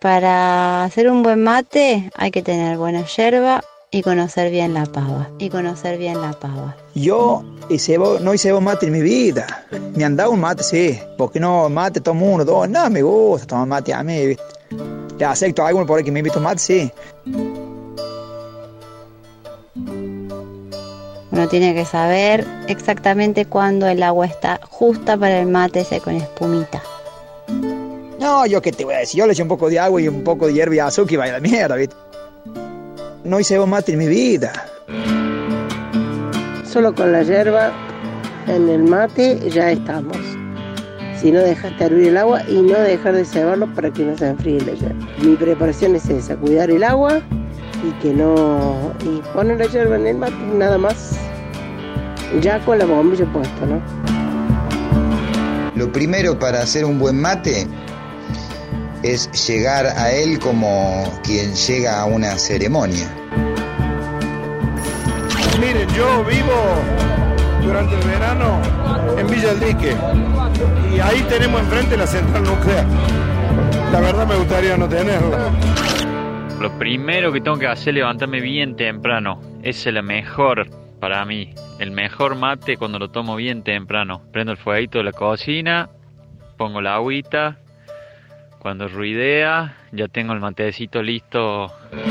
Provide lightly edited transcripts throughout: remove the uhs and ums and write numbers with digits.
Para hacer un buen mate hay que tener buena yerba y conocer bien la pava. Yo no hice mate en mi vida. Me han dado un mate, sí. Porque no, mate tomo 1, 2. No, me gusta tomar mate a mí, ¿viste? Ya acepto a alguno por ahí que me invita a mate, sí. Uno tiene que saber exactamente cuándo el agua está justa para el mate ese con espumita. No, yo qué te voy a decir. Yo le eché un poco de agua y un poco de hierba y azúcar y vaya la mierda, ¿viste? No hice mate en mi vida. Solo con la yerba en el mate ya estamos. Si no, dejaste hervir el agua y no dejar de cebarlo para que no se enfríe la yerba. Mi preparación es esa, cuidar el agua y poner la yerba en el mate, nada más. Ya con la bombilla puesta, ¿no? Lo primero para hacer un buen mate es llegar a él como quien llega a una ceremonia. Miren, yo vivo durante el verano en Villa El Dique y ahí tenemos enfrente la central nuclear. La verdad me gustaría no tenerla. Lo primero que tengo que hacer es levantarme bien temprano. Esa es la mejor para mí. El mejor mate cuando lo tomo bien temprano. Prendo el fueguito de la cocina, pongo la agüita. Cuando ruidea, ya tengo el matecito listo.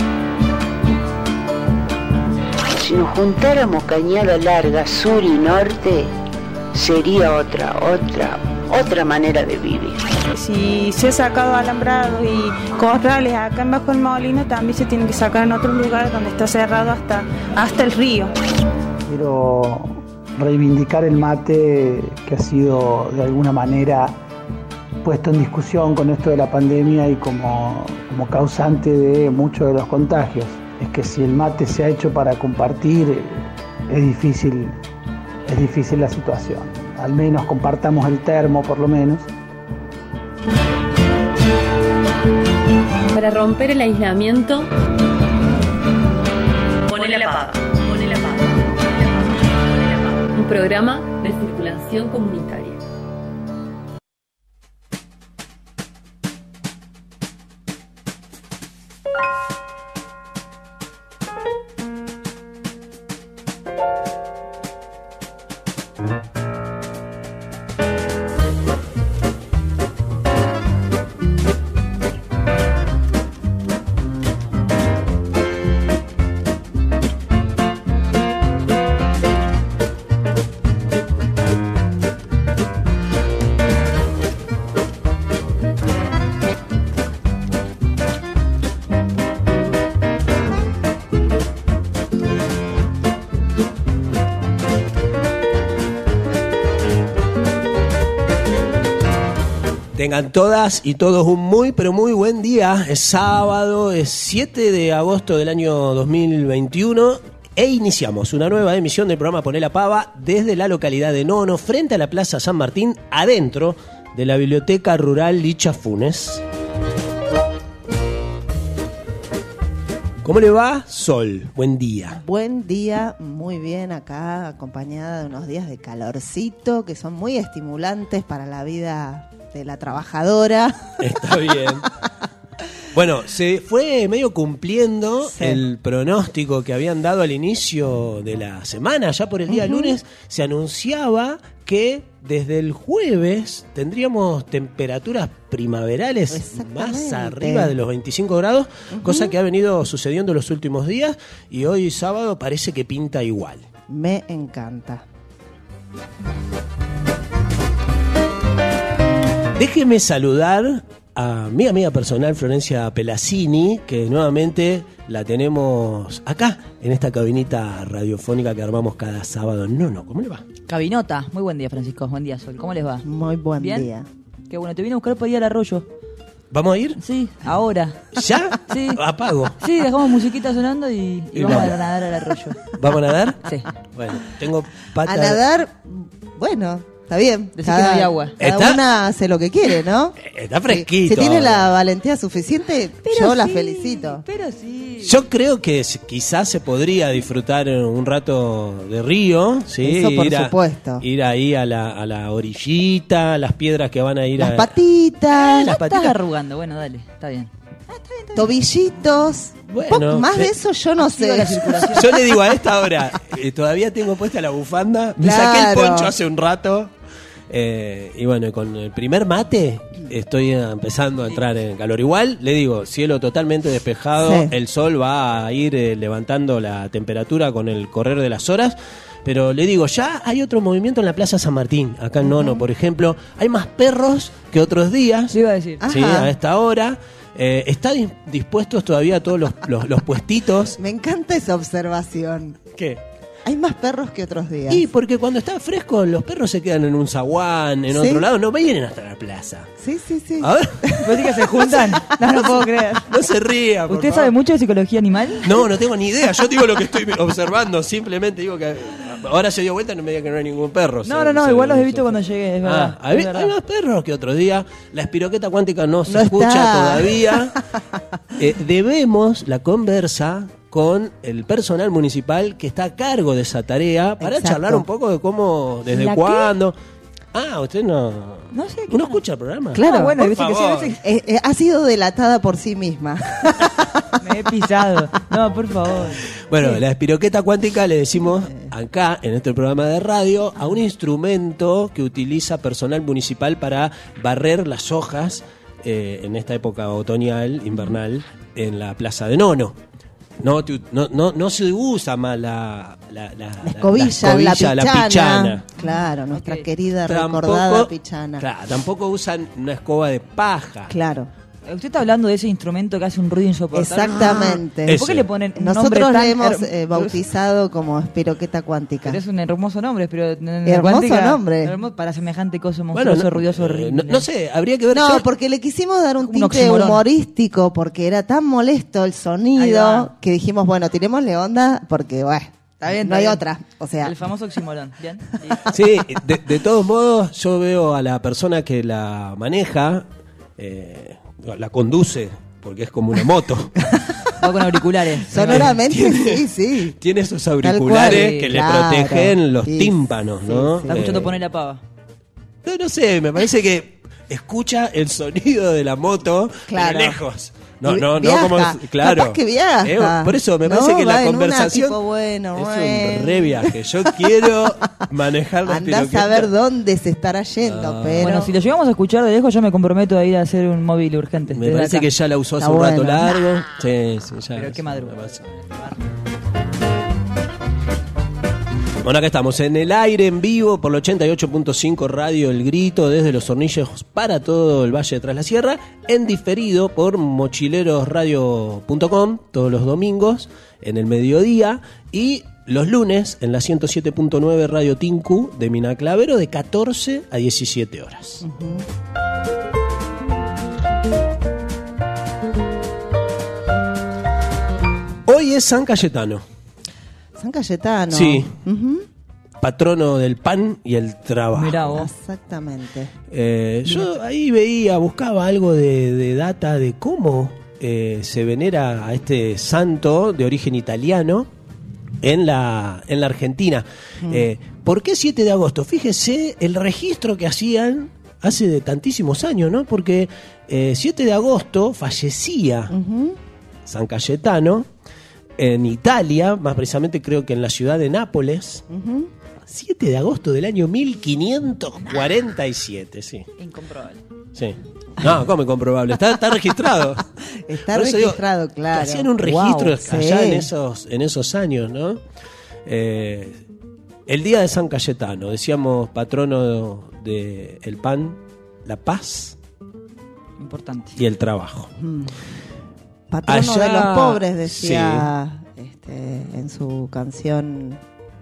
Si nos juntáramos cañada larga, sur y norte, sería otra manera de vivir. Si se ha sacado alambrados y corrales acá en Bajo el Molino, también se tienen que sacar en otros lugares donde está cerrado hasta el río. Quiero reivindicar el mate que ha sido de alguna manera puesto en discusión con esto de la pandemia y como causante de muchos de los contagios. Es que si el mate se ha hecho para compartir, es difícil la situación. Al menos compartamos el termo, por lo menos. Para romper el aislamiento, Ponele la Pava. Un programa de circulación comunitaria. Tengan todas y todos un muy, pero muy buen día. Es sábado, es 7 de agosto del año 2021 e iniciamos una nueva emisión del programa Poné la Pava desde la localidad de Nono, frente a la Plaza San Martín, adentro de la Biblioteca Rural Licha Funes. ¿Cómo le va? Sol, buen día. Buen día, muy bien acá, acompañada de unos días de calorcito que son muy estimulantes para la vida de la trabajadora. Está bien. Bueno, se fue medio cumpliendo el pronóstico que habían dado al inicio de la semana. Ya por el día lunes se anunciaba que desde el jueves tendríamos temperaturas primaverales más arriba de los 25 grados, cosa que ha venido sucediendo los últimos días y hoy sábado parece que pinta igual. Me encanta. Déjeme saludar a mi amiga personal Florencia Pelazzini, que nuevamente la tenemos acá, en esta cabinita radiofónica que armamos cada sábado. No, ¿cómo le va? Cabinota, muy buen día, Francisco, buen día, Sol, ¿cómo les va? Muy buen día. Qué bueno, te vine a buscar para ir al arroyo. ¿Vamos a ir? Sí, ahora. ¿Ya? Sí. Apago. Sí, dejamos musiquita sonando y vamos a nadar al arroyo. ¿Vamos a nadar? Sí. Bueno, tengo patas. A nadar, bueno, está bien. Decir que no hay agua. Cada una hace lo que quiere, ¿no? Está fresquito. Si tiene la valentía suficiente, yo la felicito. Pero sí. Yo creo que quizás se podría disfrutar un rato de río, ¿sí? Eso por supuesto. Ir ahí a la orillita, las piedras que van a ir las patitas. Las patitas. Estás arrugando, bueno, dale, está bien. tobillitos. Bueno, Más de eso yo no sé. Yo le digo a esta hora, todavía tengo puesta la bufanda, me Claro. saqué el poncho hace un rato. Y bueno, con el primer mate estoy empezando a entrar en calor. Igual, le digo, cielo totalmente despejado, Sí. el sol va a ir levantando la temperatura con el correr de las horas. Pero le digo, ya hay otro movimiento en la Plaza San Martín, acá en Nono, por ejemplo. Hay más perros que otros días. Yo iba a decir. Sí, Ajá. a esta hora. Está dispuestos todavía todos los puestitos. Me encanta esa observación. ¿Qué? Hay más perros que otros días. Y porque cuando está fresco, los perros se quedan en un zaguán, en Sí. otro lado, no vienen hasta la plaza. Sí, sí, sí. A ver, ¿Vos decís que se juntan? No lo puedo creer. no se ría. por ¿Usted favor. sabe mucho de psicología animal? No, no tengo ni idea. Yo digo lo que estoy observando. Simplemente digo que ahora se dio vuelta y no me diga que no hay ningún perro. No, igual los he visto cuando llegué, es verdad. Hay es verdad. más perros que otros días. La espiroqueta cuántica no se No escucha está. todavía. Debemos la conversa con el personal municipal que está a cargo de esa tarea para Exacto. charlar un poco de cómo, desde ¿La qué? cuándo. Usted no. No sé. ¿Uno escucha el programa? Claro, bueno, por viste que sí, favor. a veces ha sido delatada por sí misma. me he pisado. No, por favor. Bueno, la espiroqueta cuántica le decimos acá, en este programa de radio, a un instrumento que utiliza personal municipal para barrer las hojas en esta época otoñal, invernal, en la plaza de Nono. No se usa más la escobilla, la pichana. Claro, nuestra Ok. querida recordada pichana. Claro, tampoco usan una escoba de paja. Claro. Usted está hablando de ese instrumento que hace un ruido insoportable. Exactamente. Ese. ¿Por qué le ponen un Nosotros nombre tan le hemos bautizado? bautizado como espiroqueta cuántica. Pero es un hermoso nombre, pero en Hermoso cuántica, nombre. hermoso para semejante cosa monstruoso, ruidoso, horrible. no sé, habría que ver. No, yo- porque le quisimos dar un Un tinte oxímoron. humorístico, porque era tan molesto el Ahí sonido va. que dijimos, bueno, tirémosle onda, porque, bueno, Está bien, no está hay bien. otra. O sea, El famoso oxímoron. ¿Bien? Sí, de todos modos, yo veo a la persona que la maneja, la conduce, porque es como una moto. Va con auriculares. sonoramente sí, sí. Tiene esos Tal auriculares cual, que claro. le protegen los Sí, tímpanos, ¿no? sí, Está escuchando poner la pava. No sé, me parece que escucha el sonido de la moto Claro. de lejos. Y No, viaja. como claro. Capaz que viaja. Por eso me No, parece que va la en una conversación tipo, bueno, es bueno. un re viaje. Yo quiero manejar la Andás a espiroqueta. ver dónde se estará yendo, pero... Bueno, si lo llegamos a escuchar de lejos, yo me comprometo a ir a hacer un móvil urgente. Me desde parece acá. que ya la usó hace Está un rato bueno. largo. Sí, ya. Pero qué madruga. me parece. Bueno, acá estamos en el aire, en vivo, por el 88.5 Radio El Grito, desde Los Hornillos para todo el Valle de Tras la Sierra, en diferido por mochilerosradio.com, todos los domingos, en el mediodía, y los lunes en la 107.9 Radio Tinku de Mina Clavero, de 14 a 17 horas. Hoy es San Cayetano. San Cayetano. Sí. Ujú. Patrono del pan y el trabajo. Mirá vos. Exactamente. Yo ahí veía, buscaba algo de data de cómo se venera a este santo de origen italiano en la Argentina. ¿Por qué 7 de agosto? Fíjese el registro que hacían hace de tantísimos años, ¿no? Porque 7 de agosto fallecía Ujú. San Cayetano en Italia, más precisamente creo que en la ciudad de Nápoles. Ujú. 7 de agosto del año 1547, sí. Incomprobable. Sí. No, ¿cómo incomprobable? Está registrado. Está Por eso digo, registrado, que claro. hacían un registro Wow, allá sí. en esos años, ¿no? El día de San Cayetano, decíamos patrono de el pan, la paz Importante. y el trabajo. Patrono Allá- de los pobres, decía en su canción.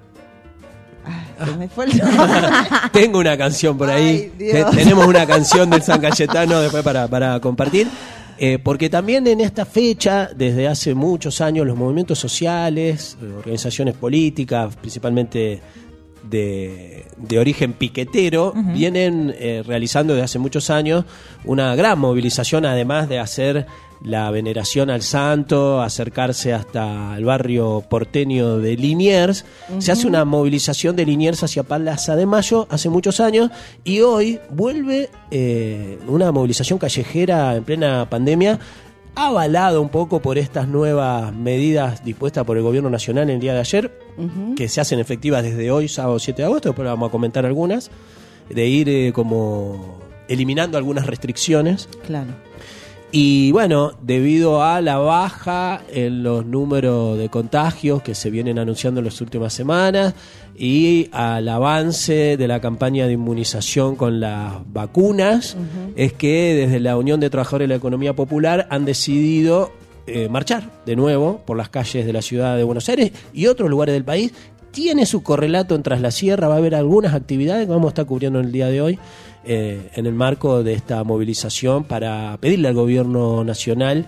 Se me fue el nombre. Tengo una canción por ahí. Ay, Dios. Tenemos una canción del San Cayetano después para compartir. Porque también en esta fecha, desde hace muchos años, los movimientos sociales, organizaciones políticas, principalmente de origen piquetero, vienen realizando desde hace muchos años una gran movilización, además de hacer la veneración al santo, acercarse hasta el barrio porteño de Liniers. Se hace una movilización de Liniers hacia Plaza de Mayo hace muchos años, y hoy vuelve una movilización callejera en plena pandemia avalado un poco por estas nuevas medidas dispuestas por el gobierno nacional en el día de ayer, que se hacen efectivas desde hoy, sábado 7 de agosto, después vamos a comentar algunas, de ir como eliminando algunas restricciones. Claro. Y bueno, debido a la baja en los números de contagios que se vienen anunciando en las últimas semanas y al avance de la campaña de inmunización con las vacunas, es que desde la Unión de Trabajadores de la Economía Popular han decidido marchar de nuevo por las calles de la ciudad de Buenos Aires y otros lugares del país. Tiene su correlato en Tras la Sierra, va a haber algunas actividades que vamos a estar cubriendo en el día de hoy en el marco de esta movilización para pedirle al gobierno nacional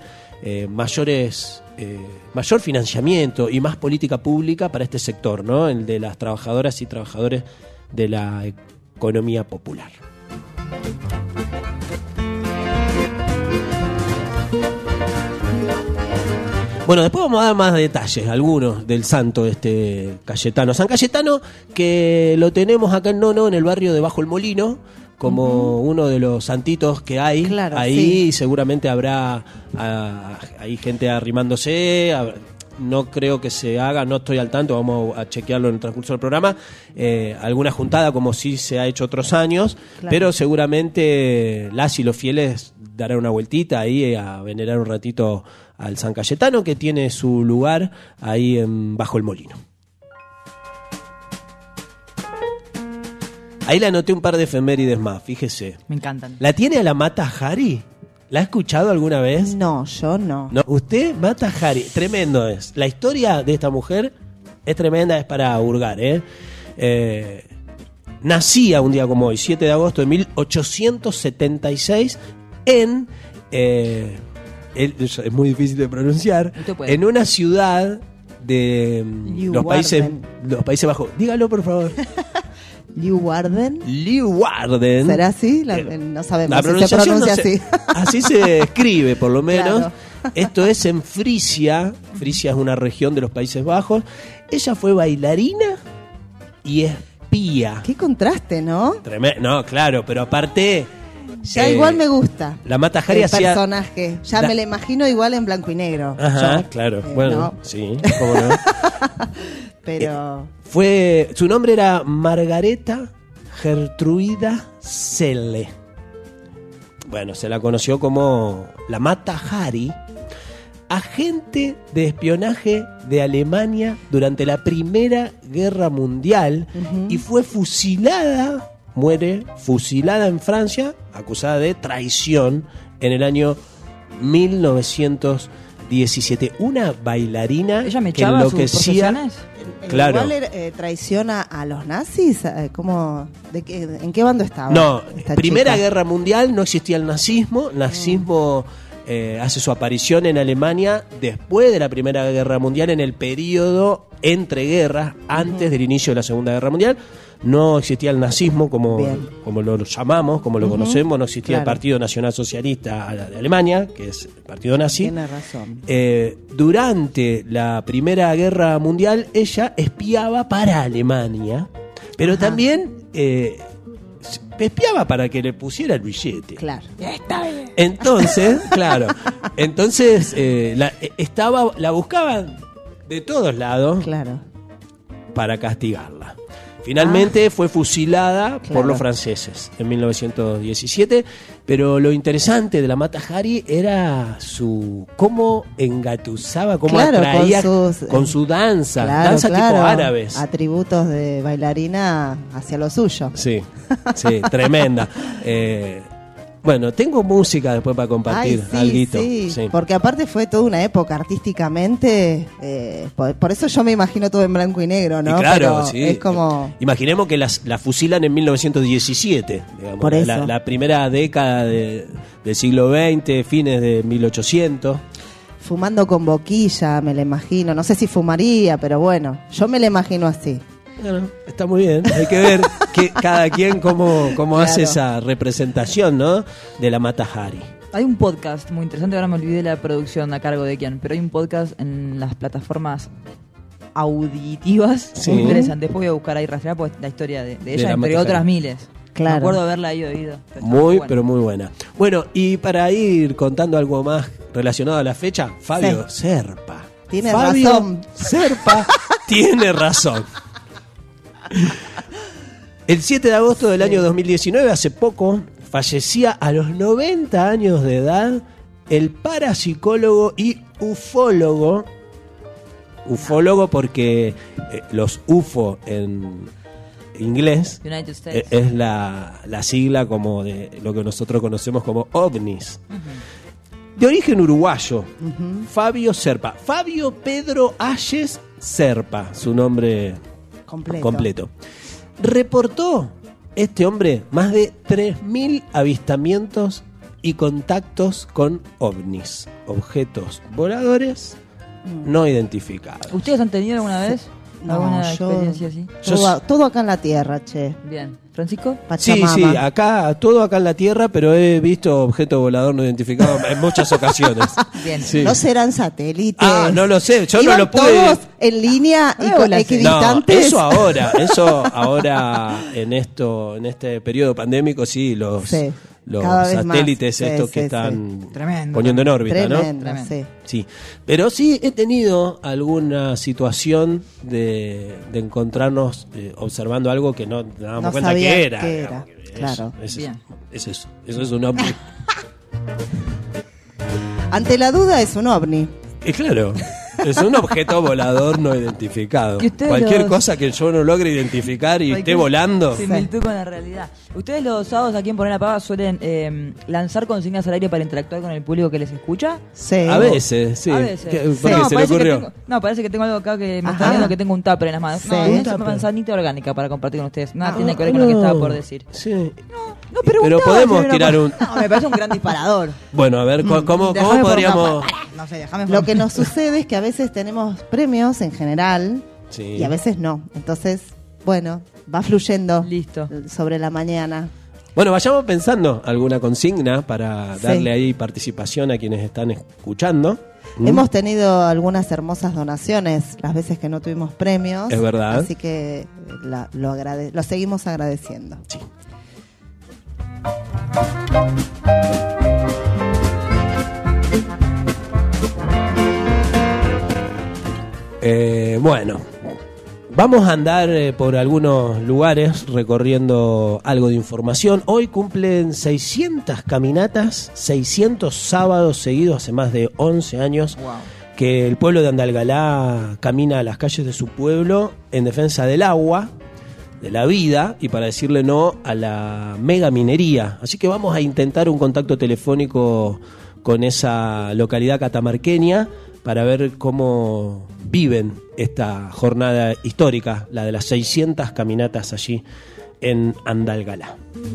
mayor financiamiento y más política pública para este sector, ¿no? El de las trabajadoras y trabajadores de la economía popular. Bueno, después vamos a dar más detalles, algunos del santo Cayetano. San Cayetano, que lo tenemos acá en Nono, en el barrio de Bajo el Molino, como uno de los santitos que hay. Claro, ahí sí. Seguramente habrá hay gente arrimándose. No creo que se haga, no estoy al tanto, vamos a chequearlo en el transcurso del programa, alguna juntada como sí se ha hecho otros años, claro. Pero seguramente las y los fieles darán una vueltita ahí a venerar un ratito al San Cayetano, que tiene su lugar ahí Bajo el Molino. Ahí le anoté un par de efemérides más, fíjese. Me encantan. ¿La tiene a la Mata Hari? ¿La ha escuchado alguna vez? No, yo no. ¿No? ¿Usted? Mata Hari, tremendo es. La historia de esta mujer es tremenda, es para hurgar, nacía un día como hoy, 7 de agosto de 1876, en... es muy difícil de pronunciar, en una ciudad de los Países Bajos. Dígalo, por favor. Leeuwarden. ¿Será así? No sabemos la pronunciación si se pronuncia así. Así se escribe, por lo menos. Claro. Esto es en Frisia. Frisia es una región de los Países Bajos. Ella fue bailarina y espía. Qué contraste, ¿no? No, claro, pero aparte... Ya igual me gusta. La Mata Hari hacía... personaje. Ya me la imagino igual en blanco y negro. Ajá, claro. Bueno, no. Sí, cómo no. Pero... su nombre era Margareta Gertruida Selle. Bueno, se la conoció como la Mata Hari, agente de espionaje de Alemania durante la Primera Guerra Mundial, y fue muere fusilada en Francia, acusada de traición en el año 1917. Una bailarina ¿ella me que enloquecía. Claro. Igual traiciona a los nazis. ¿Cómo? ¿En qué bando estaba? No, Primera Guerra Mundial no existía el nazismo. El nazismo hace su aparición en Alemania después de la Primera Guerra Mundial, en el periodo entre guerras, antes del inicio de la Segunda Guerra Mundial. No existía el nazismo como lo llamamos, como lo conocemos, no existía el Partido Nacional Socialista de Alemania, que es el partido nazi. Tiene razón. Durante la Primera Guerra Mundial ella espiaba para Alemania, pero también espiaba para que le pusiera el billete. Claro. Está bien. Entonces, la buscaban de todos lados, para castigarla. Finalmente fue fusilada por los franceses en 1917, pero lo interesante de la Mata Hari era cómo engatusaba, cómo atraía con su danza, tipo árabes. Atributos de bailarina hacia lo suyo. Sí, tremenda. Bueno, tengo música después para compartir, alguito. Sí, porque aparte fue toda una época artísticamente, por eso yo me imagino todo en blanco y negro, ¿no? Y claro, pero sí. Es como... Imaginemos que la fusilan en 1917, digamos, por eso. La primera década del siglo XX, fines de 1800. Fumando con boquilla, me la imagino. No sé si fumaría, pero bueno, yo me la imagino así. Bueno, está muy bien, hay que ver cada quien cómo hace esa representación, ¿no?, de la Mata Hari. Hay un podcast muy interesante, ahora me olvidé la producción a cargo de quién, pero hay un podcast en las plataformas auditivas muy interesante. Después voy a buscar ahí rastrear pues, la historia de ella, entre otras miles. Claro. Me acuerdo haberla ahí oído. Pero muy buena. Bueno, y para ir contando algo más relacionado a la fecha, Fabio Serpa. Tiene Fabio razón. Serpa tiene razón. El 7 de agosto del año 2019, hace poco, fallecía a los 90 años de edad el parapsicólogo y ufólogo. Ufólogo porque los UFO en inglés United States. es la sigla como de lo que nosotros conocemos como ovnis. De origen uruguayo, Fabio Serpa. Fabio Pedro Ayes Serpa, su nombre completo. Reportó este hombre más de 3.000 avistamientos y contactos con ovnis, objetos voladores no identificados. ¿Ustedes han tenido alguna vez alguna experiencia así? Todo acá en la tierra, che. Bien. ¿Francisco? Pachamama. Sí, todo acá en la tierra, pero he visto objeto volador no identificado en muchas ocasiones. Bien. Sí. No serán satélites. No lo sé, yo ¿Iban no lo pude. todos en línea y con equidistantes? No, eso ahora en este periodo pandémico sí, los satélites que están poniendo en órbita, Tremendo, ¿no? sí. Sí, pero sí he tenido alguna situación de encontrarnos observando algo que no dábamos cuenta que era. Claro. Es eso es un ovni. Ante la duda es un ovni. Claro, es un objeto volador no identificado. Cualquier cosa que yo no logre identificar y esté volando. Similitud con la realidad. Ustedes los sábados aquí en Poner la Pava suelen lanzar consignas al aire para interactuar con el público que les escucha. Sí. A veces, sí. A veces. ¿Por qué se le ocurrió? Parece que tengo algo acá que me está viendo, que tengo un tupper en las manos. Sí. Es una manzanita orgánica para compartir con ustedes. Nada tiene que ver con lo que estaba por decir. Sí. Pero podemos tirar un... No, me parece un gran disparador. Bueno, a ver, ¿cómo podríamos...? No sé, Lo que nos sucede es que a veces tenemos premios en general y a veces no. Entonces, bueno, va fluyendo. Listo. Sobre la mañana. Bueno, vayamos pensando alguna consigna para darle ahí participación a quienes están escuchando. Hemos tenido algunas hermosas donaciones las veces que no tuvimos premios. Es verdad. Así que lo seguimos agradeciendo. Sí. Bueno, vamos a andar por algunos lugares recorriendo algo de información. Hoy cumplen 600 caminatas, 600 sábados seguidos, hace más de 11 años que el pueblo de Andalgalá camina a las calles de su pueblo en defensa del agua, de la vida y para decirle no a la megaminería. Así que vamos a intentar un contacto telefónico con esa localidad catamarqueña para ver cómo viven esta jornada histórica, la de las 600 caminatas allí en Andalgalá.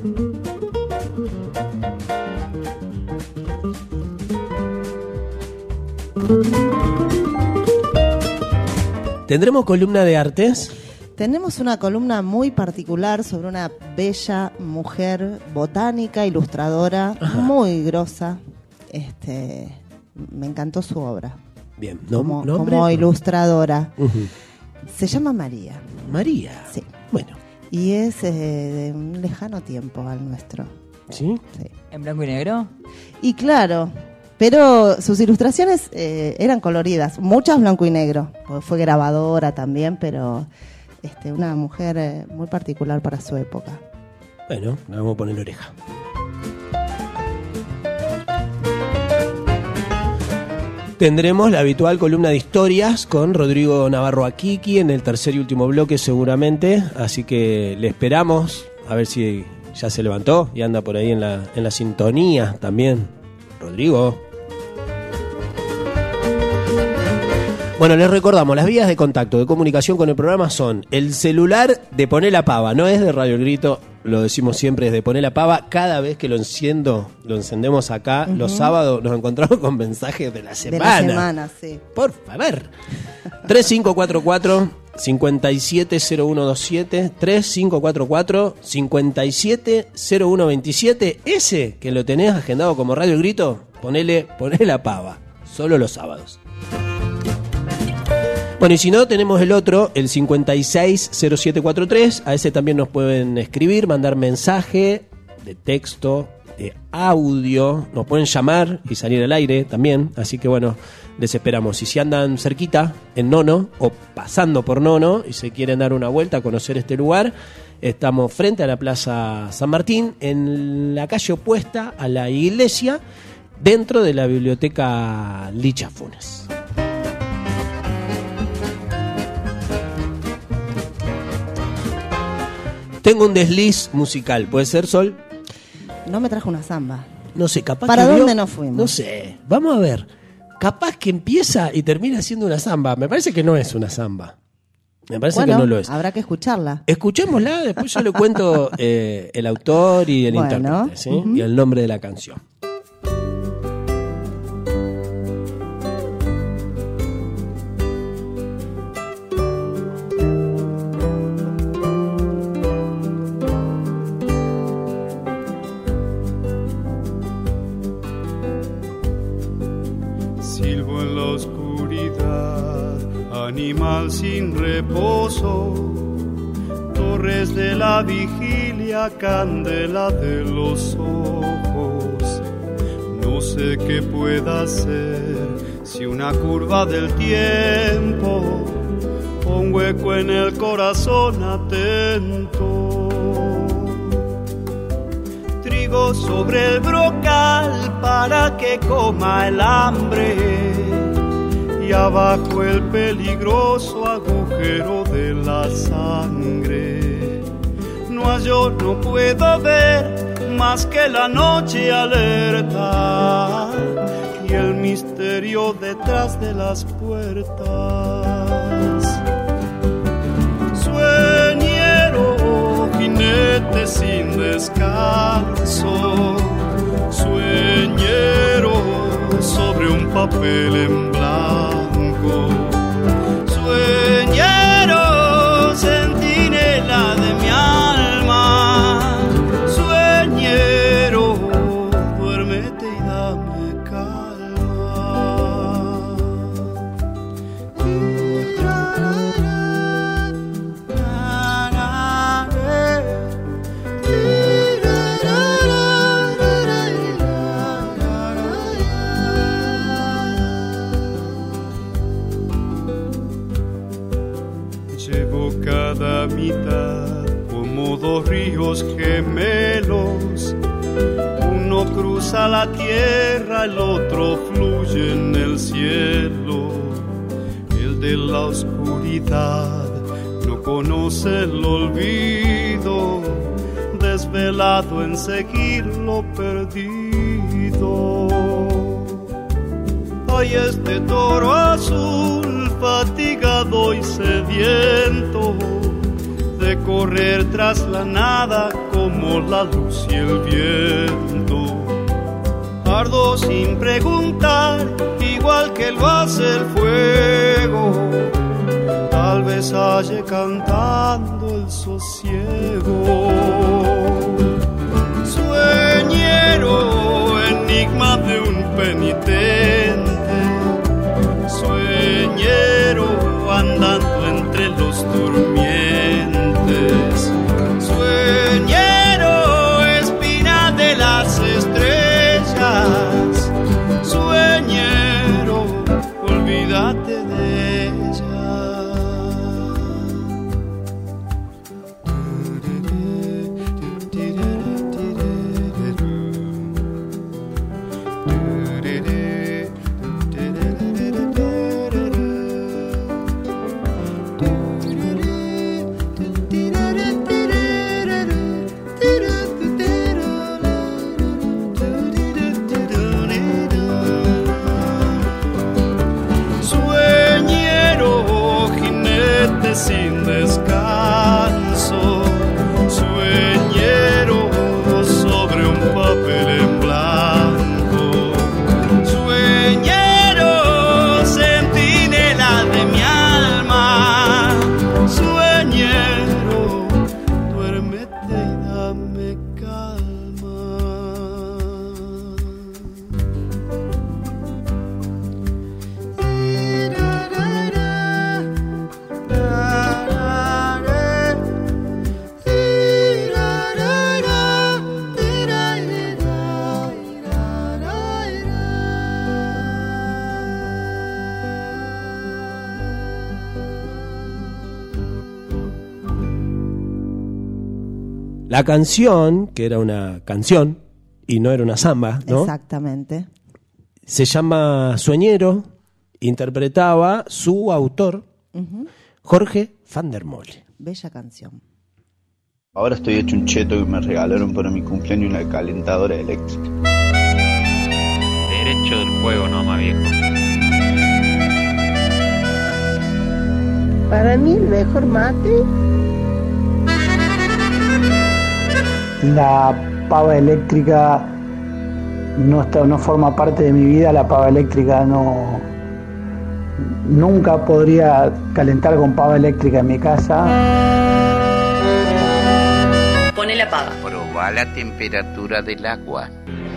¿Tendremos columna de artes? Tenemos una columna muy particular sobre una bella mujer botánica, ilustradora, muy grosa. Me encantó su obra. Bien, como ilustradora. Se llama María. María. Sí. Bueno. Y es de un lejano tiempo al nuestro. ¿Sí? Sí. ¿En blanco y negro? Y claro, pero sus ilustraciones eran coloridas, muchas blanco y negro. Fue grabadora también, pero una mujer muy particular para su época. Bueno, le vamos a poner la oreja. Tendremos la habitual columna de historias con Rodrigo Navarro Akiki en el tercer y último bloque seguramente, así que le esperamos a ver si ya se levantó y anda por ahí en la sintonía también. Rodrigo. Bueno, les recordamos, las vías de contacto, de comunicación con el programa son el celular de Poné la Pava, no es de Radio El Grito, lo decimos siempre, es de Poné la Pava. Cada vez que lo encendemos acá, los sábados nos encontramos con mensajes de la semana. De la semana, sí. Por favor. 3544-570127, 3544-570127. Ese que lo tenés agendado como Radio El Grito, Poné la Pava, solo los sábados. Bueno, y si no, tenemos el otro, el 560743. A ese también nos pueden escribir, mandar mensaje de texto, audio, nos pueden llamar y salir al aire también, así que bueno, les esperamos. Y si andan cerquita, en Nono, o pasando por Nono, y se quieren dar una vuelta a conocer este lugar, estamos frente a la Plaza San Martín, en la calle opuesta a la iglesia, dentro de la biblioteca Licha Funes. Tengo un desliz musical, ¿puede ser, Sol? No me trajo una samba. No sé, capaz ¿Para que dónde vio, nos fuimos? No sé, vamos a ver. Capaz que empieza y termina siendo una samba. Me parece que no es una samba. Me parece que no lo es. Habrá que escucharla. Escuchémosla, después yo le cuento el autor y el intérprete, ¿sí? Y el nombre de la canción. Silbo en la oscuridad, animal sin reposo, torres de la vigilia, candela de los ojos. No sé qué pueda hacer si una curva del tiempo o un hueco en el corazón atento. Trigo sobre el brocal para que coma el hambre, y abajo el peligroso agujero de la sangre. No, yo no puedo ver más que la noche alerta y el misterio detrás de las puertas. Sueñero, jinete sin descanso, sueñero sobre un papel en blanco, sueñero, centinela de mi alma, sueñero, duérmete y dame cada mitad como dos ríos gemelos. Uno cruza la tierra, el otro fluye en el cielo. El de la oscuridad no conoce el olvido, desvelado en seguir lo perdido. Hay este toro azul, fatigado y sediento, de correr tras la nada como la luz y el viento. Ardo sin preguntar, igual que lo hace el fuego, tal vez halle cantando el sosiego. Sueñero, enigma de un penitente, sueñero andando entre los durmientes, sueñero, espina de las estrellas, sueñero, olvídate de ella. Sin descanso, sueñero sobre un papel en blanco, sueñero, centinela de mi alma, sueñero, duérmete y dame calma. La canción, que era una canción y no era una samba, ¿no? Exactamente. Se llama Sueñero, interpretaba su autor, Jorge van der Molle. Bella canción. Ahora estoy hecho un cheto que me regalaron para mi cumpleaños una calentadora eléctrica. Derecho del fuego, no más viejo. Para mí el mejor mate. La pava eléctrica no forma parte de mi vida. La pava eléctrica nunca podría calentar con pava eléctrica en mi casa. Pone la pava. Proba la temperatura del agua.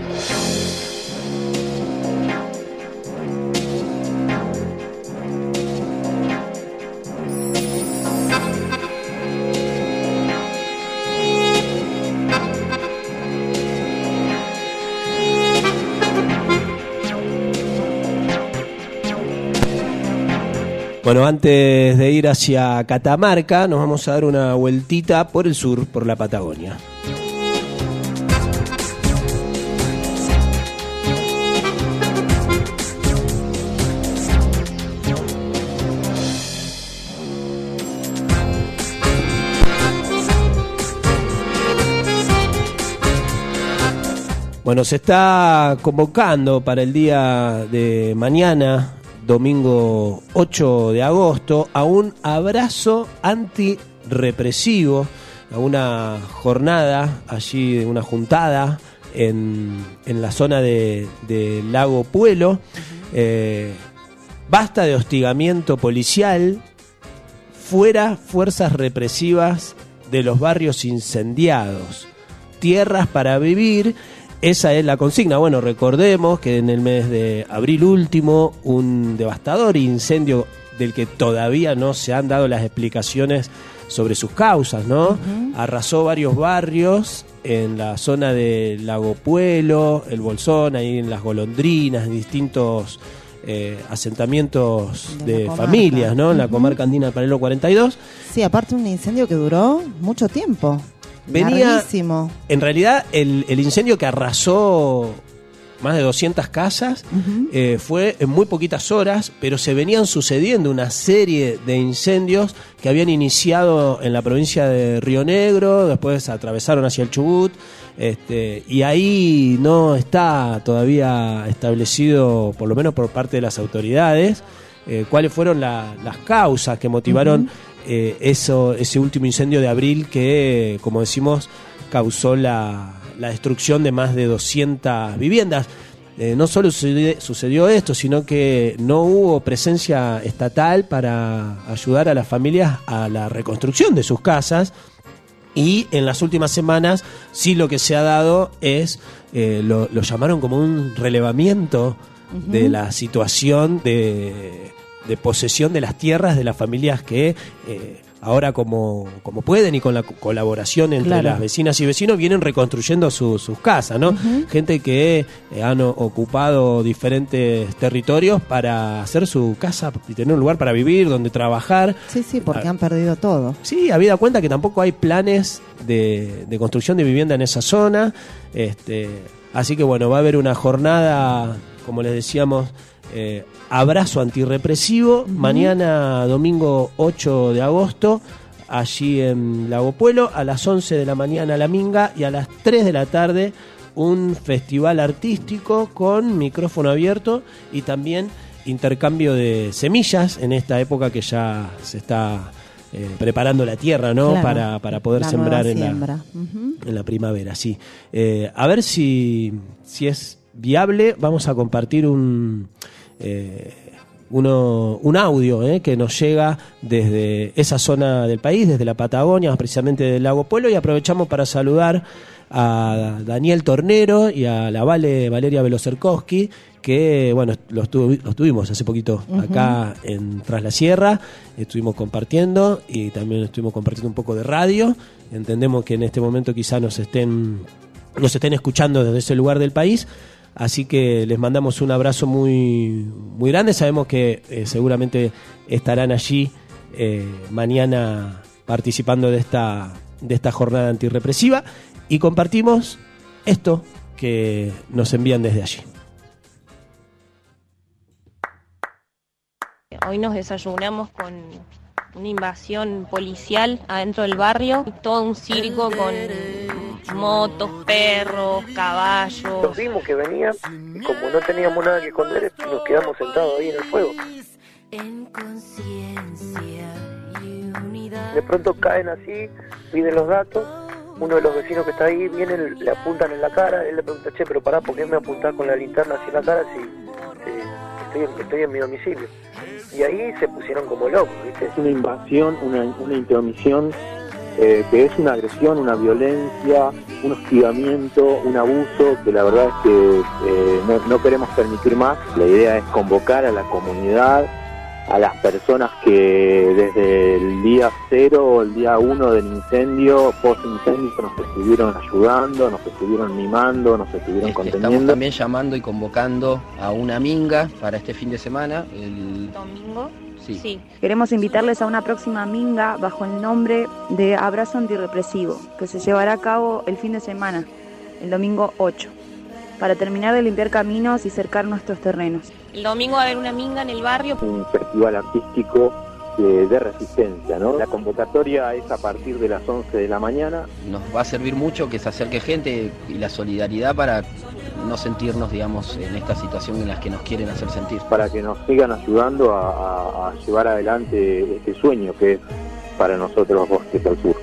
Bueno, antes de ir hacia Catamarca, nos vamos a dar una vueltita por el sur, por la Patagonia. Bueno, se está convocando para el día de mañana, domingo 8 de agosto, a un abrazo antirrepresivo, a una jornada allí, una juntada en la zona de Lago Puelo. Basta de hostigamiento policial, fuera fuerzas represivas de los barrios incendiados, tierras para vivir. Esa es la consigna. Bueno, recordemos que en el mes de abril último, un devastador incendio del que todavía no se han dado las explicaciones sobre sus causas, ¿no? Arrasó varios barrios en la zona de Lago Puelo, El Bolsón, ahí en Las Golondrinas, distintos asentamientos de familias, ¿no? En la comarca andina del Paralelo 42. Sí, aparte un incendio que duró mucho tiempo. Larguísimo. En realidad, el incendio que arrasó más de 200 casas fue en muy poquitas horas, pero se venían sucediendo una serie de incendios que habían iniciado en la provincia de Río Negro, después atravesaron hacia el Chubut, y ahí no está todavía establecido, por lo menos por parte de las autoridades, cuáles fueron las causas que motivaron ese último incendio de abril que, como decimos, causó la destrucción de más de 200 viviendas. No solo sucedió esto, sino que no hubo presencia estatal para ayudar a las familias a la reconstrucción de sus casas. Y en las últimas semanas sí lo que se ha dado es, lo llamaron como un relevamiento de la situación de posesión de las tierras de las familias que ahora como pueden y con la colaboración entre las vecinas y vecinos vienen reconstruyendo sus casas, ¿no? Gente que han ocupado diferentes territorios para hacer su casa y tener un lugar para vivir, donde trabajar. Sí, porque han perdido todo. Sí, habida cuenta que tampoco hay planes de construcción de vivienda en esa zona. Así que bueno, va a haber una jornada, como les decíamos, abrazo antirrepresivo, mañana domingo 8 de agosto, allí en Lago Puelo, a las 11 de la mañana la minga y a las 3 de la tarde un festival artístico con micrófono abierto y también intercambio de semillas en esta época que ya se está preparando la tierra, ¿no? Claro, para poder sembrar en la primavera, sí. A ver si es viable, vamos a compartir un audio que nos llega desde esa zona del país, desde la Patagonia, más precisamente del Lago Puelo, y aprovechamos para saludar a Daniel Tornero y a la Valeria Velocerkowski, que bueno, los tuvimos hace poquito acá en Tras la Sierra, estuvimos compartiendo y también estuvimos compartiendo un poco de radio. Entendemos que en este momento quizá nos estén escuchando desde ese lugar del país. Así que les mandamos un abrazo muy, muy grande. Sabemos que seguramente estarán allí mañana participando de esta de esta jornada antirrepresiva y compartimos esto que nos envían desde allí. Hoy nos desayunamos con una invasión policial adentro del barrio, todo un circo con motos, perros, caballos. Los vimos que venían y como no teníamos nada que esconder, nos quedamos sentados ahí en el fuego. De pronto caen así, piden los datos, uno de los vecinos que está ahí viene, le apuntan en la cara, él le pregunta, che, pero pará, ¿por qué me apuntás con la linterna así en la cara si estoy en mi domicilio? Y ahí se pusieron como locos, ¿viste? Es una invasión, una intromisión que es una agresión, una violencia, un hostigamiento, un abuso que la verdad es que no queremos permitir más. La idea es convocar a la comunidad, a las personas que desde el día 0 o el día 1 del incendio, post-incendio, nos estuvieron ayudando, nos estuvieron mimando, nos estuvieron conteniendo. Estamos también llamando y convocando a una minga para este fin de semana. El domingo. Sí. Queremos invitarles a una próxima minga bajo el nombre de Abrazo Antirrepresivo, que se llevará a cabo el fin de semana, el domingo 8, para terminar de limpiar caminos y cercar nuestros terrenos. El domingo va a haber una minga en el barrio. Un festival artístico de resistencia, ¿no? La convocatoria es a partir de las 11 de la mañana. Nos va a servir mucho que se acerque gente y la solidaridad para no sentirnos, digamos, en esta situación en la que nos quieren hacer sentir. Para que nos sigan ayudando a llevar adelante este sueño que es para nosotros Bosques al Sur.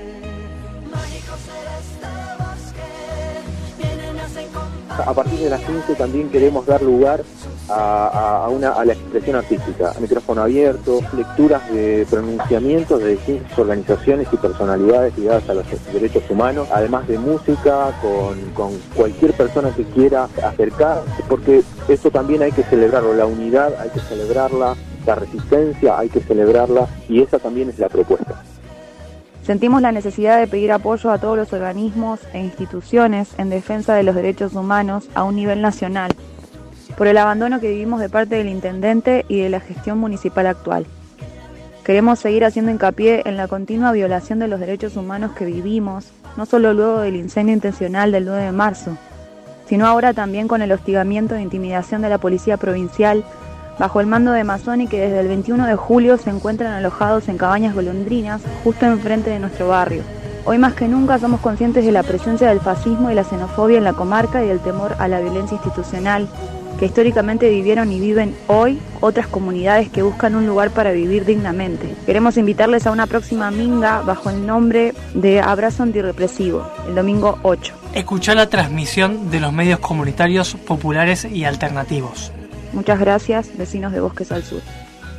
A partir de las 15 también queremos dar lugar a la expresión artística, a micrófono abierto, lecturas de pronunciamientos de distintas organizaciones y personalidades ligadas a los derechos humanos, además de música con cualquier persona que quiera acercar, porque eso también hay que celebrarlo, la unidad hay que celebrarla, la resistencia hay que celebrarla, y esa también es la propuesta. Sentimos la necesidad de pedir apoyo a todos los organismos e instituciones en defensa de los derechos humanos a un nivel nacional, por el abandono que vivimos de parte del intendente y de la gestión municipal actual. Queremos seguir haciendo hincapié en la continua violación de los derechos humanos que vivimos, no solo luego del incendio intencional del 9 de marzo, sino ahora también con el hostigamiento e intimidación de la policía provincial bajo el mando de Mazzoni, que desde el 21 de julio se encuentran alojados en cabañas golondrinas justo enfrente de nuestro barrio. Hoy más que nunca somos conscientes de la presencia del fascismo y la xenofobia en la comarca y del temor a la violencia institucional que históricamente vivieron y viven hoy otras comunidades que buscan un lugar para vivir dignamente. Queremos invitarles a una próxima minga bajo el nombre de Abrazo Antirrepresivo, el domingo 8. Escuchá la transmisión de los medios comunitarios populares y alternativos. Muchas gracias, vecinos de Bosques al Sur.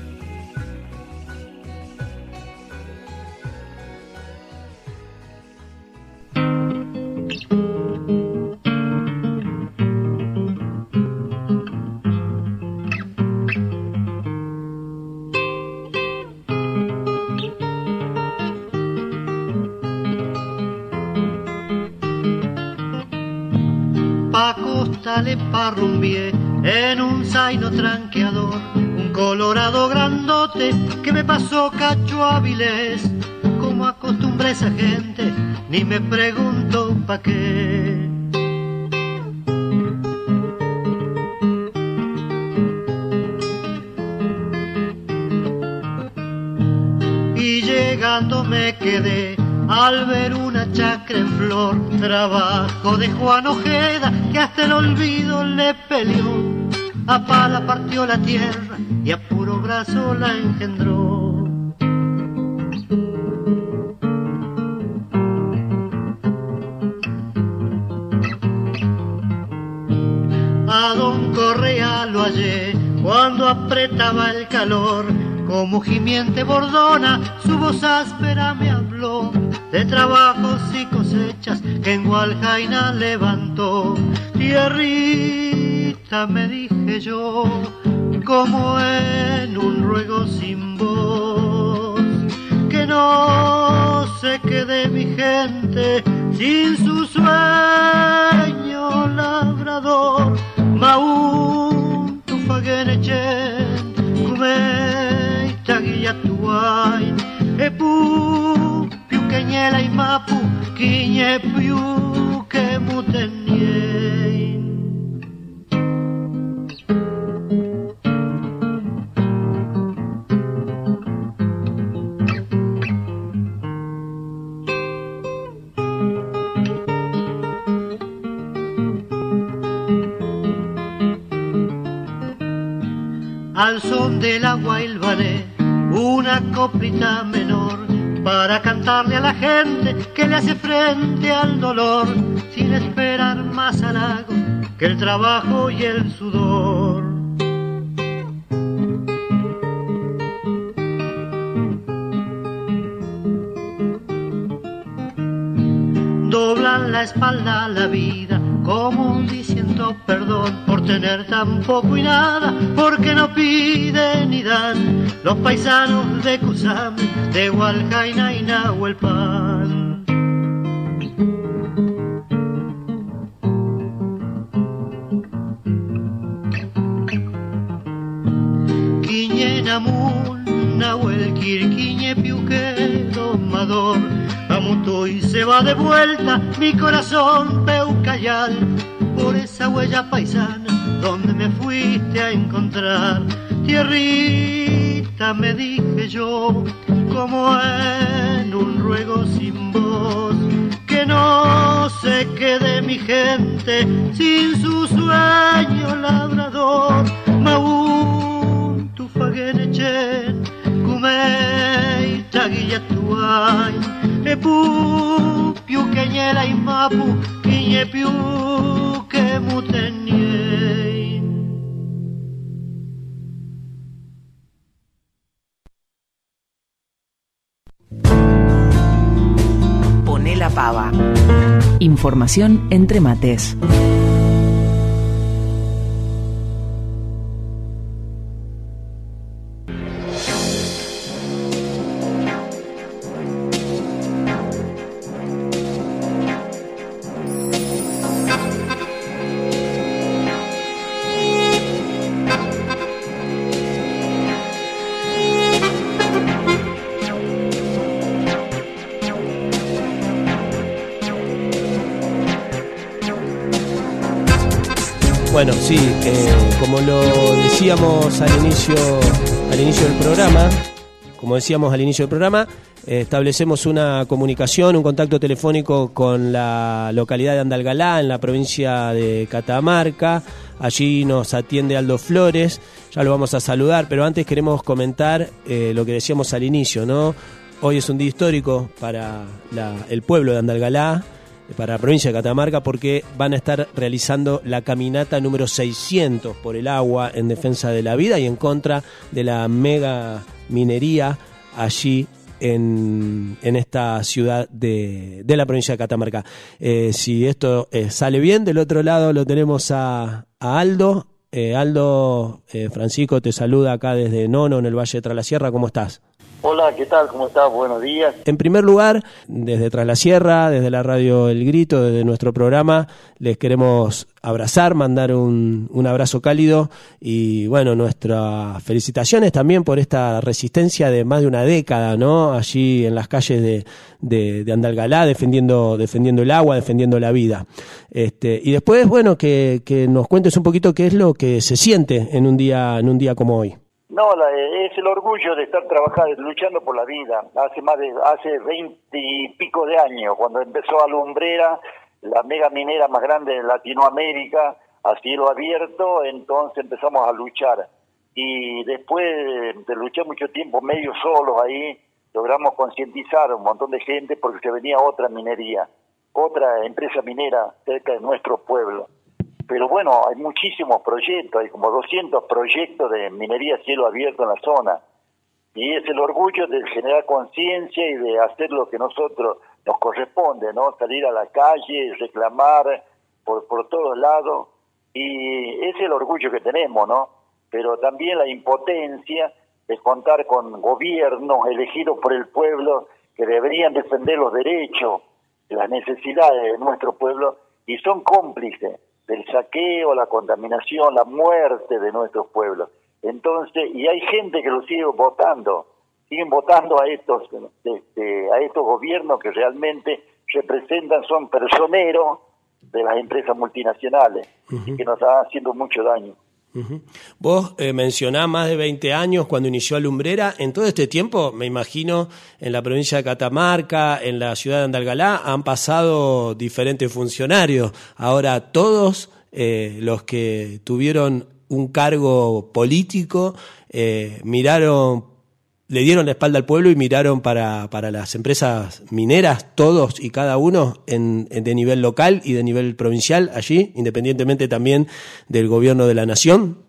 Pa' Costa le parrumbié en un zaino tranqueador, un colorado grandote que me pasó cacho Avilés. Como acostumbra esa gente, ni me pregunto pa' qué. Y llegando me quedé al ver una chacra en flor, trabajo de Juan Ojeda que hasta el olvido le peleó. A pala partió la tierra y a puro brazo la engendró. A don Correa lo hallé cuando apretaba el calor. Como gimiente bordona, su voz áspera me habló de trabajos y cosechas que en Hualjaina levantó. Tierrita, me dije yo, como en un ruego sin voz, que no se quede mi gente sin su sueño labrador. Maún, tu faguenechen, kumei, taguilla tuay, epu, piuqueñela y mapu, piu que mutenien. Al son del agua hilvaré una coplita menor para cantarle a la gente que le hace frente al dolor sin esperar más halagos que el trabajo y el sudor. Doblan la espalda a la vida como diciendo perdón por tener tan poco y nada, porque no piden ni dan los paisanos de Cusame, de Hualcaina y Nahuelpan. Quiñenamun, Nahuel, Quirquiñe, Piuque, Domador, Amutoy se va de vuelta mi corazón Peucayal, por esa huella paisana donde me fuiste a encontrar. Tierrita, me dije yo, como en un ruego sin voz, que no se quede mi gente sin su sueño labrador. Maún, tu faguenechen, Cumey, Taguillatuay, Epu, Piu, Queñela y Mapu, Quiñe, Piu, que mutenien. Poné la pava. Información entre mates. Bueno, sí, como lo decíamos al inicio del programa, establecemos una comunicación, un contacto telefónico con la localidad de Andalgalá, en la provincia de Catamarca. Allí nos atiende Aldo Flores, ya lo vamos a saludar, pero antes queremos comentar lo que decíamos al inicio, ¿no? Hoy es un día histórico para el pueblo de Andalgalá, para la provincia de Catamarca, porque van a estar realizando la caminata número 600 por el agua en defensa de la vida y en contra de la mega minería allí en esta ciudad de la provincia de Catamarca. Si esto sale bien, del otro lado lo tenemos a Aldo. Aldo, Francisco te saluda acá desde Nono, en el Valle de Traslasierra. ¿Cómo estás? Hola, ¿qué tal? ¿Cómo estás? Buenos días. En primer lugar, desde Traslasierra, desde la radio El Grito, desde nuestro programa, les queremos abrazar, mandar un abrazo cálido y, bueno, nuestras felicitaciones también por esta resistencia de más de una década, ¿no? Allí en las calles de Andalgalá, defendiendo el agua, defendiendo la vida. Y después, bueno, que nos cuentes un poquito qué es lo que se siente en un día como hoy. No, es el orgullo de estar trabajando, luchando por la vida. Hace 20 y pico de años, cuando empezó Alumbrera, la mega minera más grande de Latinoamérica, a cielo abierto, entonces empezamos a luchar. Y después de luchar mucho tiempo, medio solos ahí, logramos concientizar a un montón de gente porque se venía otra minería, otra empresa minera cerca de nuestro pueblo. Pero bueno, hay muchísimos proyectos, hay como 200 proyectos de minería a cielo abierto en la zona. Y es el orgullo de generar conciencia y de hacer lo que nosotros nos corresponde, ¿no? Salir a la calle, reclamar por todos lados. Y es el orgullo que tenemos, ¿no? Pero también la impotencia de contar con gobiernos elegidos por el pueblo que deberían defender los derechos, las necesidades de nuestro pueblo, y son cómplices del saqueo, la contaminación, la muerte de nuestros pueblos. Entonces, y hay gente que lo siguen votando a estos gobiernos que realmente representan, son personeros de las empresas multinacionales, que nos están haciendo mucho daño. Vos mencionás más de 20 años cuando inició Alumbrera. En todo este tiempo, me imagino, en la provincia de Catamarca, en la ciudad de Andalgalá, han pasado diferentes funcionarios. Ahora, todos los que tuvieron un cargo político le dieron la espalda al pueblo y miraron para las empresas mineras, todos y cada uno, de nivel local y de nivel provincial allí, independientemente también del gobierno de la nación.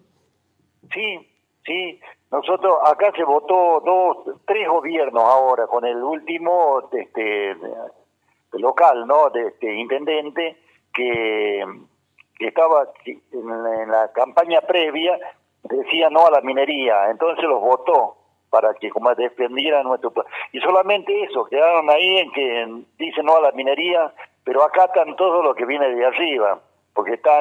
Sí. Nosotros, acá se votó 3 gobiernos ahora, con el último local, ¿no? Intendente, que estaba en la campaña previa, decía no a la minería, entonces los votó para que como defendieran nuestro pueblo. Y solamente eso, quedaron ahí en que dicen no a la minería, pero acatan todo lo que viene de arriba, porque están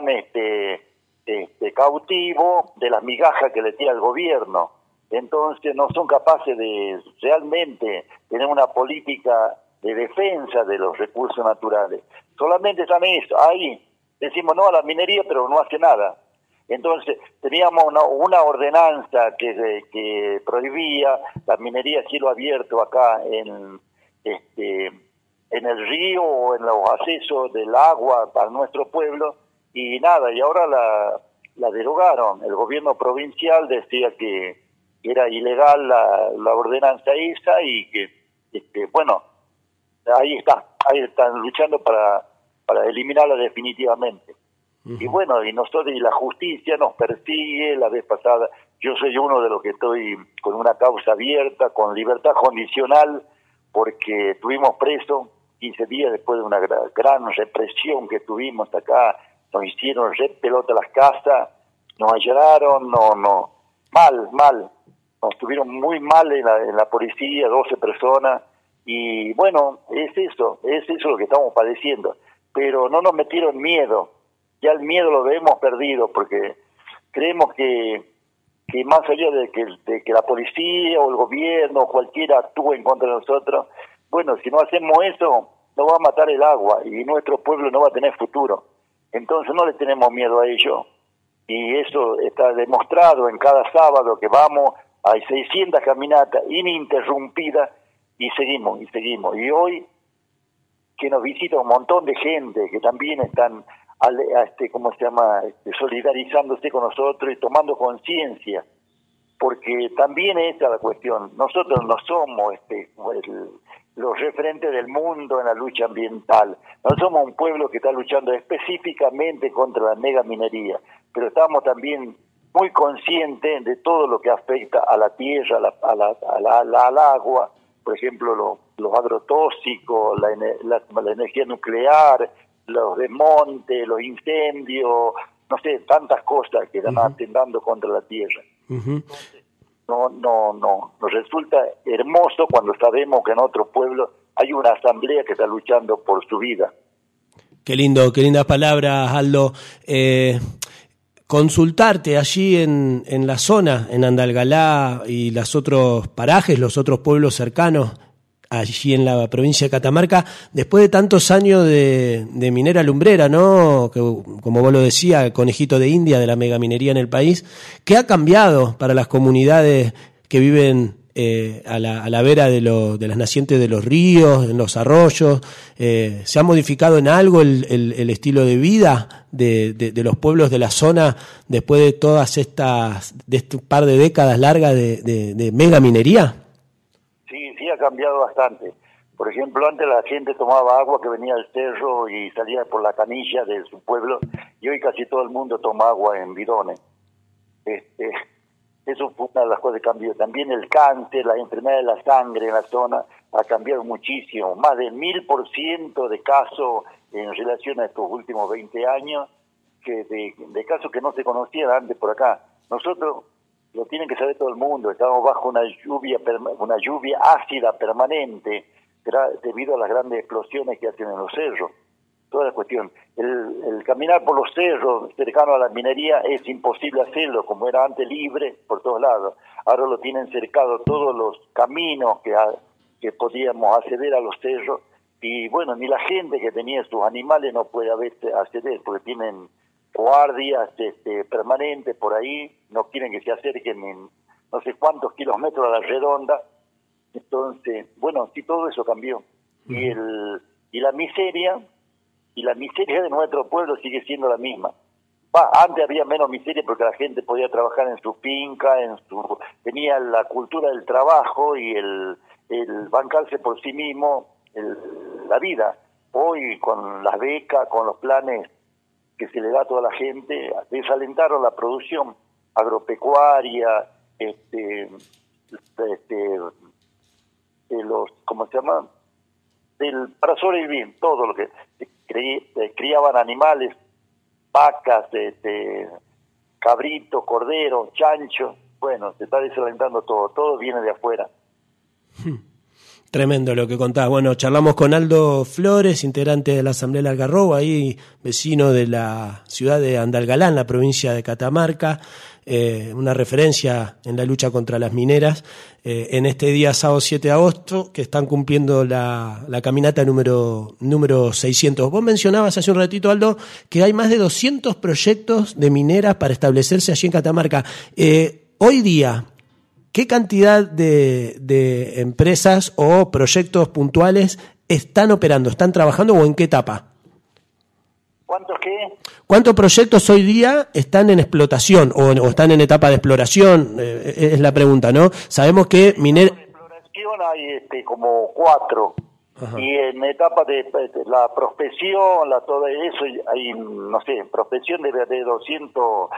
cautivos de las migajas que le tira el gobierno. Entonces no son capaces de realmente tener una política de defensa de los recursos naturales. Solamente están ahí, decimos no a la minería, pero no hace nada. Entonces teníamos una ordenanza que prohibía la minería a cielo abierto acá en el río o en los accesos del agua para nuestro pueblo, y nada, y ahora la derogaron. El gobierno provincial decía que era ilegal la ordenanza esa, y que bueno, ahí están luchando para eliminarla definitivamente. Y bueno, y nosotros, y la justicia nos persigue. La vez pasada, yo soy uno de los que estoy con una causa abierta, con libertad condicional, porque estuvimos presos 15 días después de una gran represión que tuvimos acá. Nos hicieron pelota las casas, nos allanaron, mal. Nos tuvieron muy mal en la policía, 12 personas, y bueno, es eso lo que estamos padeciendo. Pero no nos metieron miedo. Ya el miedo lo hemos perdido, porque creemos que más allá de que la policía o el gobierno o cualquiera actúe en contra de nosotros, bueno, si no hacemos eso, nos va a matar el agua y nuestro pueblo no va a tener futuro. Entonces no le tenemos miedo a ello, y eso está demostrado en cada sábado que vamos. Hay 600 caminatas ininterrumpidas y seguimos. Y hoy que nos visita un montón de gente que también están solidarizándose con nosotros y tomando conciencia, porque también esa es la cuestión. Nosotros no somos los referentes del mundo en la lucha ambiental. No somos un pueblo que está luchando específicamente contra la megaminería, pero estamos también muy conscientes de todo lo que afecta a la tierra, al agua, por ejemplo, los agrotóxicos, la energía nuclear, los desmontes, los incendios, no sé, tantas cosas que están atentando contra la tierra. Entonces, nos resulta hermoso cuando sabemos que en otro pueblo hay una asamblea que está luchando por su vida. Qué lindas palabras, Aldo. Consultarte allí en la zona, en Andalgalá y los otros parajes, los otros pueblos cercanos, allí en la provincia de Catamarca, después de tantos años de minera alumbrera, ¿no? Que, como vos lo decías, el conejito de India de la megaminería en el país, ¿qué ha cambiado para las comunidades que viven a la vera de las nacientes de los ríos, en los arroyos? ¿Se ha modificado en algo el estilo de vida de los pueblos de la zona después de todas de este par de décadas largas de megaminería? Sí, ha cambiado bastante. Por ejemplo, antes la gente tomaba agua que venía del cerro y salía por la canilla de su pueblo, y hoy casi todo el mundo toma agua en bidones. Eso fue una de las cosas que cambió. También el cáncer, la enfermedad de la sangre en la zona ha cambiado muchísimo. Más del 1000% de casos en relación a estos últimos 20 años, que de casos que no se conocían antes por acá. Nosotros, lo tienen que saber todo el mundo, estamos bajo una lluvia ácida permanente debido a las grandes explosiones que hacen en los cerros. Toda la cuestión. El caminar por los cerros cercanos a la minería es imposible hacerlo, como era antes, libre por todos lados. Ahora lo tienen cercado todos los caminos que podíamos acceder a los cerros, y bueno, ni la gente que tenía sus animales no puede acceder, porque tienen guardias permanentes por ahí, no quieren que se acerquen en no sé cuántos kilómetros a la redonda. Entonces, bueno, sí, todo eso cambió. Y la miseria de nuestro pueblo sigue siendo la misma. Antes había menos miseria porque la gente podía trabajar en su finca, tenía la cultura del trabajo y el bancarse por sí mismo la vida. Hoy, con las becas, con los planes que se le da a toda la gente, desalentaron la producción agropecuaria, los, ¿cómo se llama? Para sobrevivir, todo lo que criaban animales, vacas, cabritos, corderos, chanchos. Bueno, se está desalentando todo viene de afuera. Tremendo lo que contás. Bueno, charlamos con Aldo Flores, integrante de la Asamblea del Algarrobo, ahí vecino de la ciudad de Andalgalá, en la provincia de Catamarca, una referencia en la lucha contra las mineras, en este día sábado 7 de agosto, que están cumpliendo la caminata número 600. Vos mencionabas hace un ratito, Aldo, que hay más de 200 proyectos de mineras para establecerse allí en Catamarca. Hoy día, ¿qué cantidad de empresas o proyectos puntuales están operando, están trabajando o en qué etapa? ¿Cuántos qué? ¿Cuántos proyectos hoy día están en explotación o están en etapa de exploración? Es la pregunta, ¿no? Sabemos que de exploración hay como 4. Ajá. Y en etapa de la prospección, todo eso, hay, no sé, prospección de 200,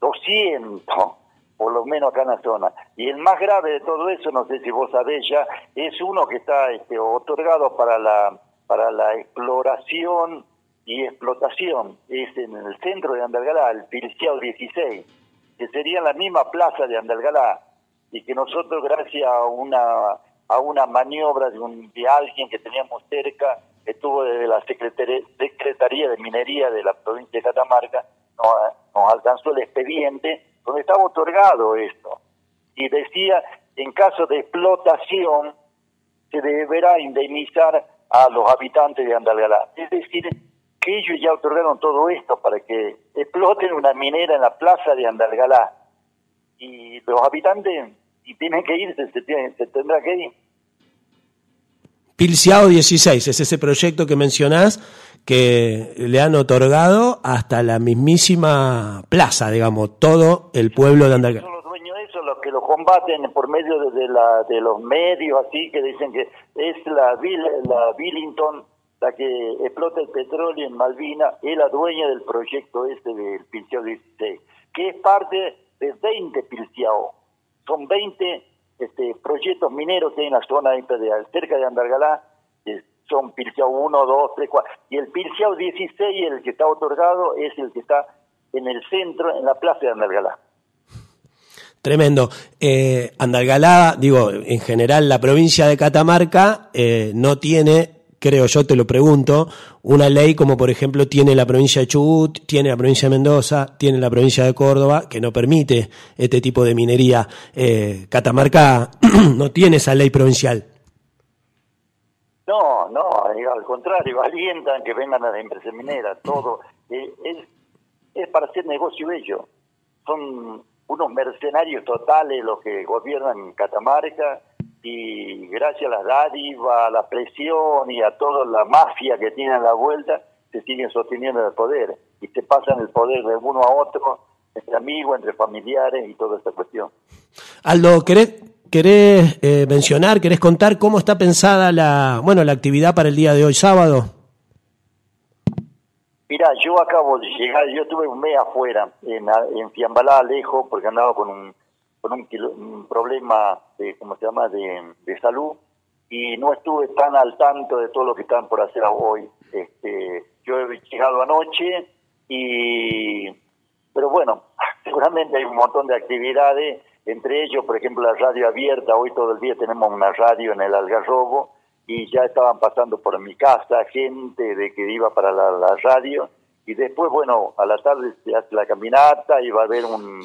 por lo menos acá en la zona. Y el más grave de todo eso, no sé si vos sabés ya, es uno que está otorgado para la exploración y explotación. Es en el centro de Andalgalá, el Pilciao 16, que sería la misma plaza de Andalgalá, y que nosotros, gracias a una maniobra de alguien que teníamos cerca, que estuvo desde la Secretaría de Minería de la provincia de Catamarca, nos alcanzó el expediente donde estaba otorgado esto, y decía, en caso de explotación se deberá indemnizar a los habitantes de Andalgalá. Es decir, que ellos ya otorgaron todo esto para que exploten una minera en la plaza de Andalgalá, y los habitantes, si tienen que irse, se tendrá que ir. Pilciao 16 es ese proyecto que mencionás, que le han otorgado hasta la mismísima plaza, digamos, todo el pueblo de Andalgalá. Son los dueños de eso, los que lo combaten por medio de los medios, así, que dicen que es la Billington la que explota el petróleo en Malvinas, es la dueña del proyecto del Pilciao 16, que es parte de 20 Pilciao. Son 20 proyectos mineros que hay en la zona cerca de Andalgalá, son Pilciao 1, 2, 3, 4, y el Pilciao 16, el que está otorgado, es el que está en el centro, en la plaza de Andalgalá. Tremendo. Andalgalá, digo, en general la provincia de Catamarca no tiene, creo yo, te lo pregunto, una ley como por ejemplo tiene la provincia de Chubut, tiene la provincia de Mendoza, tiene la provincia de Córdoba, que no permite este tipo de minería. Catamarca no tiene esa ley provincial. No, al contrario, alientan que vengan las empresas mineras, todo. Es para hacer negocio ellos. Son unos mercenarios totales los que gobiernan Catamarca, y gracias a las dádivas, a la presión y a toda la mafia que tienen a la vuelta, se siguen sosteniendo el poder y se pasan el poder de uno a otro, entre amigos, entre familiares y toda esta cuestión. Aldo, ¿querés mencionar, querés contar cómo está pensada la actividad para el día de hoy, sábado? Mirá, yo acabo de llegar, yo estuve un mes afuera, en Fiambalá, lejos, porque andaba con un problema de salud, y no estuve tan al tanto de todo lo que están por hacer hoy. Yo he llegado anoche, pero bueno, seguramente hay un montón de actividades, entre ellos, por ejemplo, la radio abierta. Hoy todo el día tenemos una radio en el Algarrobo, y ya estaban pasando por mi casa gente de que iba para la radio, y después, bueno, a la tarde se hace la caminata y va a haber un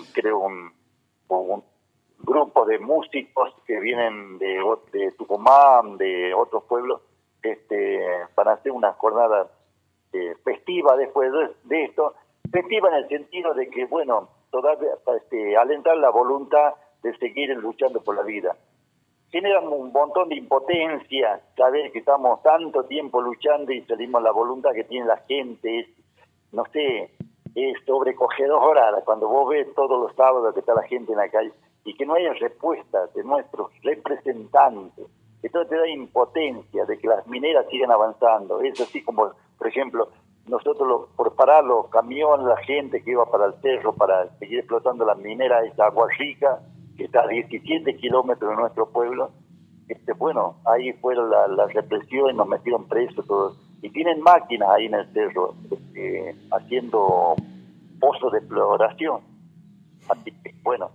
grupo de músicos que vienen de Tucumán, de otros pueblos, van a ser una jornada festiva después de esto, festiva en el sentido de que, bueno, todavía alentar la voluntad de seguir luchando por la vida. Genera un montón de impotencia saber que estamos tanto tiempo luchando y salimos la voluntad que tiene la gente, es sobrecogedora cuando vos ves todos los sábados que está la gente en la calle y que no haya respuesta de nuestros representantes. Entonces te da impotencia de que las mineras sigan avanzando. Es así como, por ejemplo, nosotros por parar los camiones, la gente que iba para el cerro para seguir explotando la minera, esa Agua Rica, que está a 17 kilómetros de nuestro pueblo, bueno, ahí fue la represión, nos metieron presos todos. Y tienen máquinas ahí en el cerro, haciendo pozos de exploración. Así que, bueno,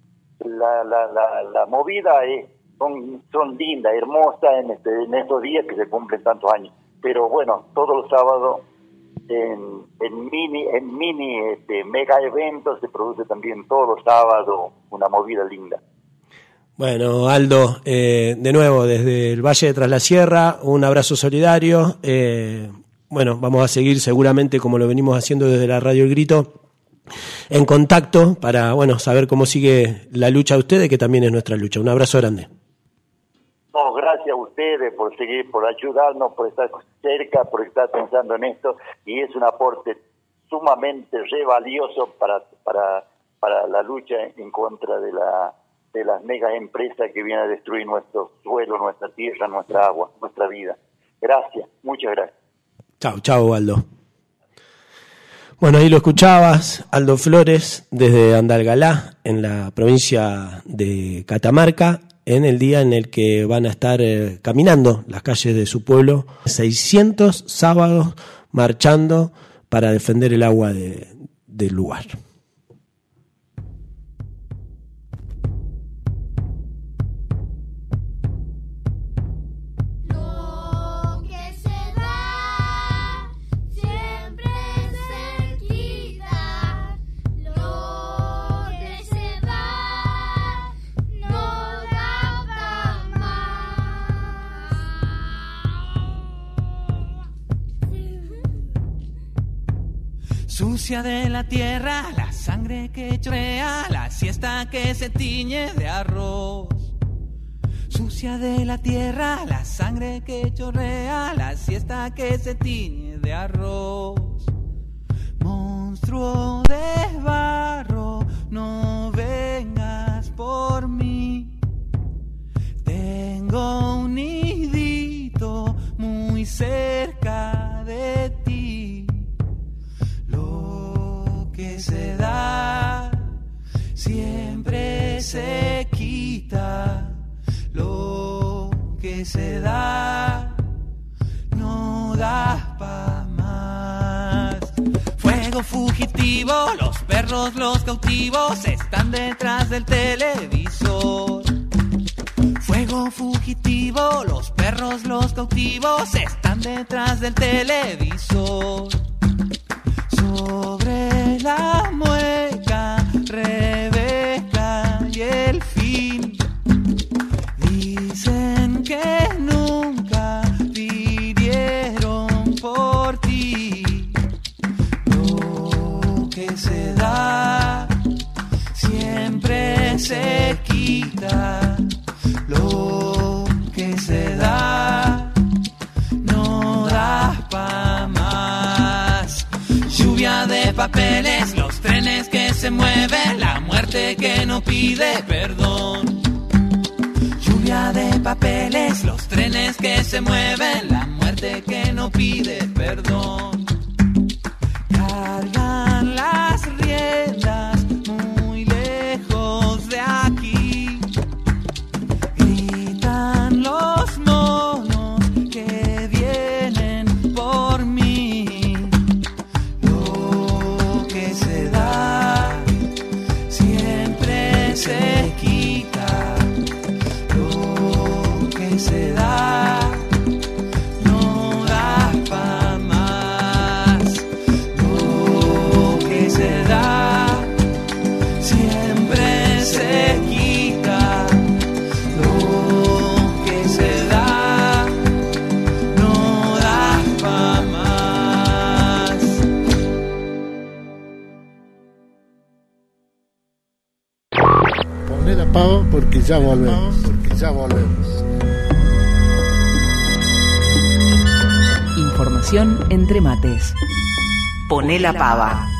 la movida son lindas, hermosas en estos días que se cumplen tantos años. Pero bueno, todos los sábados en mini mega eventos se produce también todos los sábados una movida linda. Bueno, Aldo, de nuevo desde el Valle de Tras la Sierra, un abrazo solidario. Bueno, vamos a seguir seguramente como lo venimos haciendo desde la Radio El Grito, en contacto para, bueno, saber cómo sigue la lucha de ustedes, que también es nuestra lucha. Un abrazo grande. No, gracias a ustedes por seguir, por ayudarnos, por estar cerca, por estar pensando en esto, y es un aporte sumamente valioso para la lucha en contra de las mega empresas que vienen a destruir nuestro suelo, nuestra tierra, nuestra agua, nuestra vida. Gracias, muchas gracias. Chao, Aldo. Bueno, ahí lo escuchabas, Aldo Flores, desde Andalgalá, en la provincia de Catamarca, en el día en el que van a estar caminando las calles de su pueblo, 600 sábados marchando para defender el agua del lugar. Sucia de la tierra, la sangre que chorrea, la siesta que se tiñe de arroz. Sucia de la tierra, la sangre que chorrea, la siesta que se tiñe de arroz. Monstruo de barro, no vengas por mí. Tengo un nidito muy cerca de ti. Que se da, siempre se quita. Lo que se da, no da pa' más. Fuego fugitivo, los perros, los cautivos están detrás del televisor. Fuego fugitivo, los perros, los cautivos están detrás del televisor. Sobre la mueca, Rebeca y el fin dicen que nunca pidieron por ti. Lo que se da siempre se quita. Lo que se da no da pa' más. Lluvia de papeles, los trenes que se mueven, la muerte que no pide perdón. Lluvia de papeles, los trenes que se mueven, la muerte que no pide perdón. Cargan las riendas muy lejos de aquí. Gritan los monos que vienen por mí. Lo que se da siempre se quita. Lo que se da no da pa' más. Poné la pava porque ya volvemos. Información entre mates. Poné la pava.